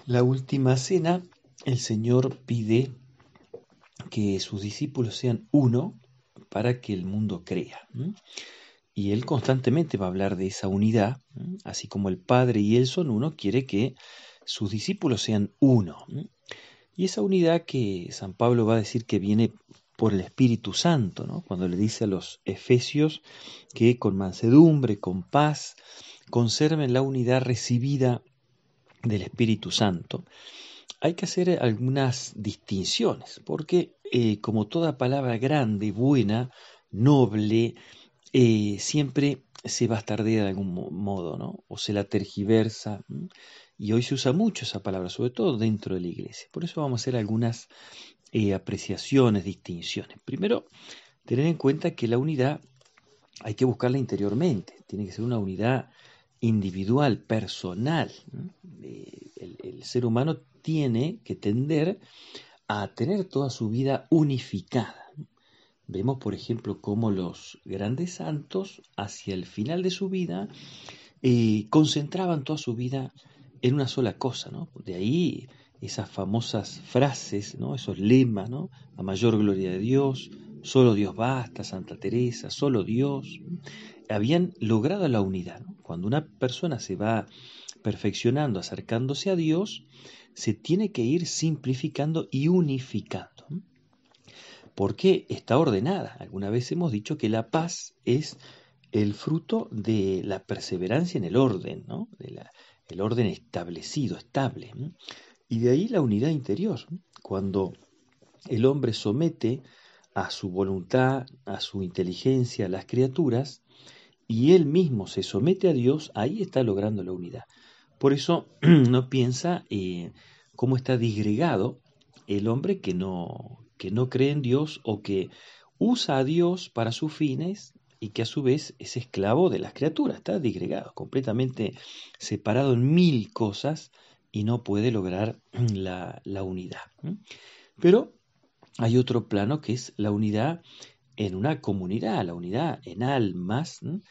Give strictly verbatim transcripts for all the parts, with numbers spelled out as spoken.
La última cena, el Señor pide que sus discípulos sean uno para que el mundo crea. ¿m? Y Él constantemente va a hablar de esa unidad, ¿m? Así como el Padre y Él son uno, quiere que sus discípulos sean uno. ¿m? Y esa unidad que San Pablo va a decir que viene por el Espíritu Santo, ¿no? Cuando le dice a los efesios que con mansedumbre, con paz, conserven la unidad recibida del Espíritu Santo. Hay que hacer algunas distinciones, porque eh, como toda palabra grande, buena, noble, eh, siempre se bastardea de algún modo, ¿no? O se la tergiversa, ¿m? Y hoy se usa mucho esa palabra, sobre todo dentro de la iglesia. Por eso vamos a hacer algunas eh, apreciaciones, distinciones. Primero, tener en cuenta que la unidad hay que buscarla interiormente, tiene que ser una unidad individual, personal. Eh, el, el ser humano tiene que tender a tener toda su vida unificada. Vemos, por ejemplo, cómo los grandes santos, hacia el final de su vida, eh, concentraban toda su vida en una sola cosa, ¿no? De ahí esas famosas frases, ¿no? Esos lemas, ¿no? A mayor gloria de Dios, solo Dios basta, Santa Teresa, solo Dios. Habían logrado la unidad, ¿no? Cuando una persona se va perfeccionando, acercándose a Dios, se tiene que ir simplificando y unificando, ¿no? Porque está ordenada. Alguna vez hemos dicho que la paz es el fruto de la perseverancia en el orden, ¿no? De la, el orden establecido, estable, ¿no? Y de ahí la unidad interior. Cuando el hombre somete a su voluntad, a su inteligencia, a las criaturas, y él mismo se somete a Dios, ahí está logrando la unidad. Por eso no piensa eh, cómo está disgregado el hombre que no, que no cree en Dios o que usa a Dios para sus fines y que a su vez es esclavo de las criaturas, está disgregado, completamente separado en mil cosas y no puede lograr la, la unidad. Pero hay otro plano que es la unidad en una comunidad, la unidad en almas, ¿no?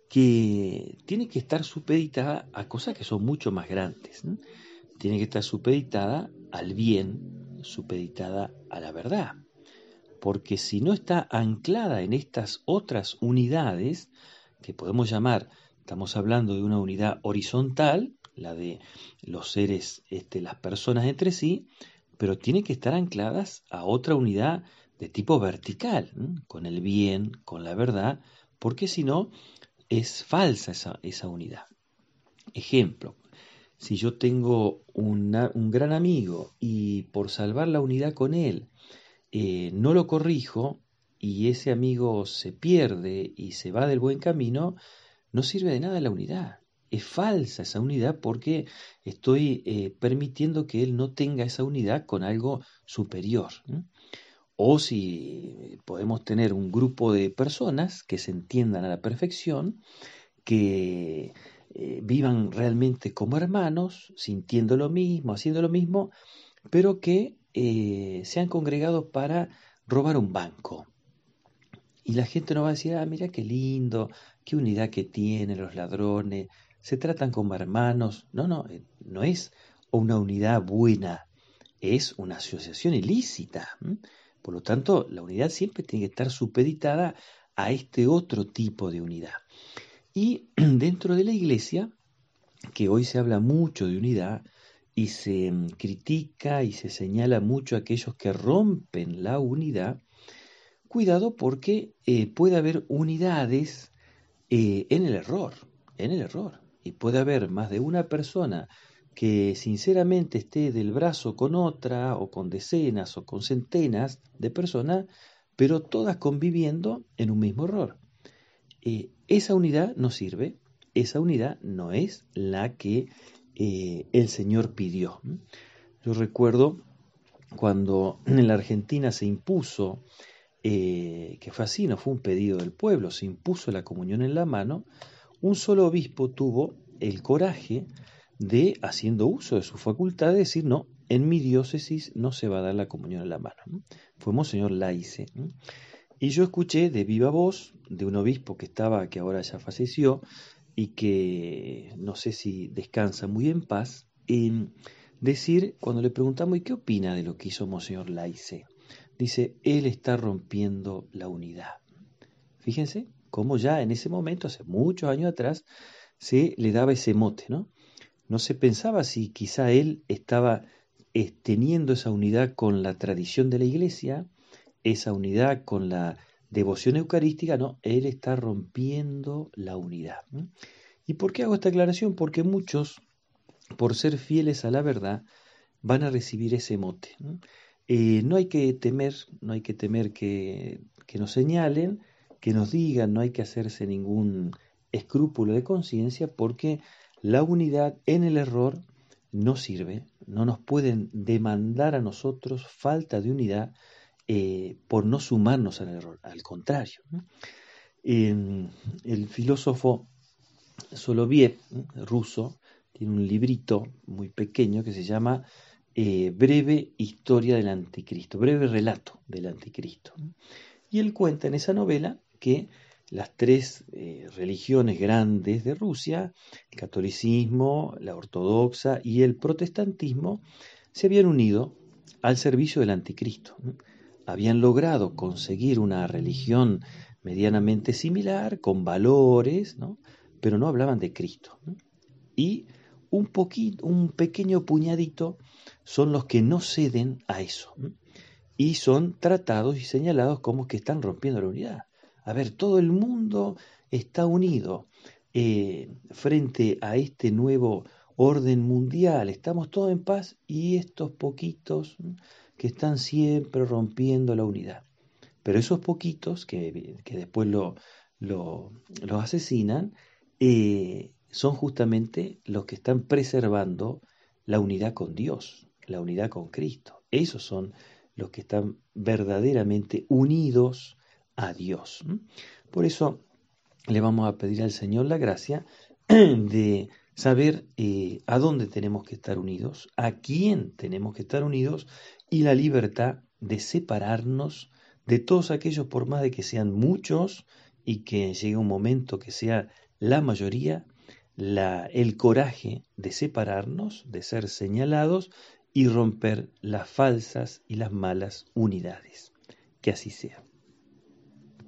Que tiene que estar supeditada a cosas que son mucho más grandes, ¿no? Tiene que estar supeditada al bien, supeditada a la verdad. Porque si no está anclada en estas otras unidades, que podemos llamar, estamos hablando de una unidad horizontal, la de los seres, este, las personas entre sí, pero tiene que estar ancladas a otra unidad de tipo vertical, ¿no? Con el bien, con la verdad, porque si no, es falsa esa, esa unidad. Ejemplo, si yo tengo una, un gran amigo y por salvar la unidad con él eh, no lo corrijo y ese amigo se pierde y se va del buen camino, no sirve de nada la unidad. Es falsa esa unidad porque estoy eh, permitiendo que él no tenga esa unidad con algo superior, ¿no? O si podemos tener un grupo de personas que se entiendan a la perfección, que eh, vivan realmente como hermanos, sintiendo lo mismo, haciendo lo mismo, pero que eh, se han congregado para robar un banco. Y la gente no va a decir, ah, mira qué lindo, qué unidad que tienen los ladrones, se tratan como hermanos. No, no, eh, no es una unidad buena, es una asociación ilícita. ¿m? Por lo tanto, la unidad siempre tiene que estar supeditada a este otro tipo de unidad. Y dentro de la iglesia, que hoy se habla mucho de unidad y se mm, critica y se señala mucho a aquellos que rompen la unidad, cuidado porque eh, puede haber unidades eh, en el error, en el error. Y puede haber más de una persona que sinceramente esté del brazo con otra o con decenas o con centenas de personas, pero todas conviviendo en un mismo error. Eh, esa unidad no sirve, esa unidad no es la que eh, el Señor pidió. Yo recuerdo cuando en la Argentina se impuso, eh, que fue así, no fue un pedido del pueblo, se impuso la comunión en la mano, un solo obispo tuvo el coraje de, haciendo uso de su facultad, de decir, no, en mi diócesis no se va a dar la comunión en la mano. Fue Monseñor Laice. Y yo escuché de viva voz de un obispo que estaba, que ahora ya falleció, y que no sé si descansa muy en paz, eh, decir, cuando le preguntamos, ¿y qué opina de lo que hizo Monseñor Laice? Dice, él está rompiendo la unidad. Fíjense cómo ya en ese momento, hace muchos años atrás, se le daba ese mote, ¿no? No se pensaba si quizá él estaba eh, teniendo esa unidad con la tradición de la iglesia, esa unidad con la devoción eucarística, no, él está rompiendo la unidad. ¿Mm? ¿Y por qué hago esta aclaración? Porque muchos, por ser fieles a la verdad, van a recibir ese mote. ¿Mm? Eh, no hay que temer, no hay que temer que, que nos señalen, que nos digan, no hay que hacerse ningún escrúpulo de conciencia, porque la unidad en el error no sirve, no nos pueden demandar a nosotros falta de unidad eh, por no sumarnos al error, al contrario. ¿No? Eh, el filósofo Soloviev, ¿no? ruso, tiene un librito muy pequeño que se llama eh, Breve Historia del Anticristo, breve relato del Anticristo. ¿No? Y él cuenta en esa novela que las tres eh, religiones grandes de Rusia, el catolicismo, la ortodoxa y el protestantismo, se habían unido al servicio del anticristo. ¿No? Habían logrado conseguir una religión medianamente similar, con valores, ¿no? Pero no hablaban de Cristo. ¿No? Y un poquito, un pequeño puñadito son los que no ceden a eso. ¿No? Y son tratados y señalados como que están rompiendo la unidad. A ver, todo el mundo está unido eh, frente a este nuevo orden mundial, estamos todos en paz y estos poquitos que están siempre rompiendo la unidad. Pero esos poquitos que, que después lo, lo, los asesinan eh, son justamente los que están preservando la unidad con Dios, la unidad con Cristo. Esos son los que están verdaderamente unidos a Dios. Por eso le vamos a pedir al Señor la gracia de saber eh, a dónde tenemos que estar unidos, a quién tenemos que estar unidos y la libertad de separarnos de todos aquellos, por más de que sean muchos y que llegue un momento que sea la mayoría, la, el coraje de separarnos, de ser señalados y romper las falsas y las malas unidades. Que así sea.